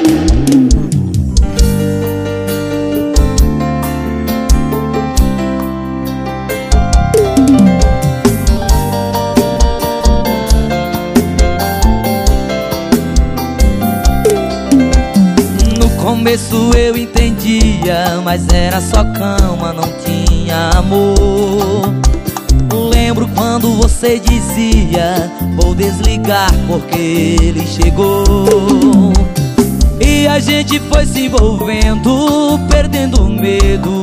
No começo eu entendia, mas era só cama, não tinha amor. Lembro quando você dizia: vou desligar porque ele chegou. E a gente foi se envolvendo, perdendo o medo.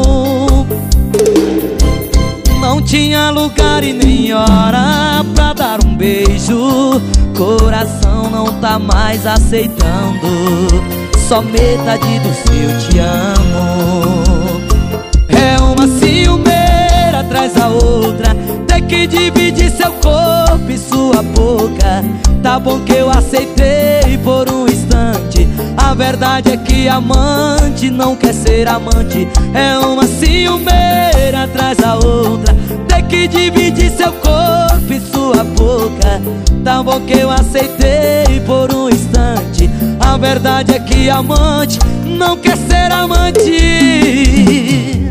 Não tinha lugar e nem hora pra dar um beijo. Coração não tá mais aceitando só metade do seu te amo. É uma ciumeira atrás da outra, tem que dividir seu corpo e sua boca. Tá bom que eu aceitei por um instante, a verdade é que amante não quer ser amante. É uma ciumeira atrás da outra, tem que dividir seu corpo e sua boca. Tá bom que eu aceitei por um instante, a verdade é que amante não quer ser amante.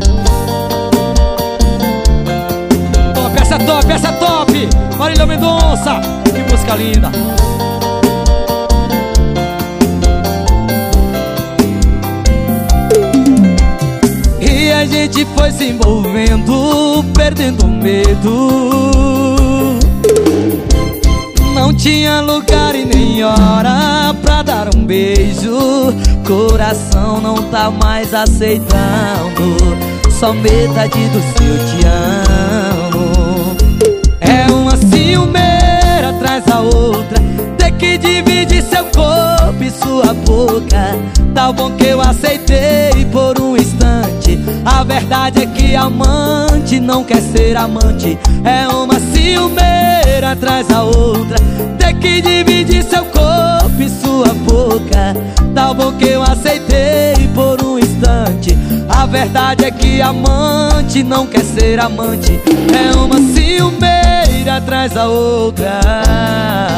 Top, essa é top, essa é top! Marília Mendonça, que música linda! E a gente foi se envolvendo, perdendo o medo. Não tinha lugar e nem hora pra dar um beijo. Coração não tá mais aceitando só metade do seu te amo. É uma ciumeira atrás da outra, tem que dividir seu corpo e sua boca. Tá bom que eu aceitei por um instante, a verdade é que amante não quer ser amante. É uma ciumeira atrás da outra, tem que dividir seu corpo e sua boca. Tá bom que eu aceitei por um instante, a verdade é que amante não quer ser amante. É uma ciumeira atrás da outra.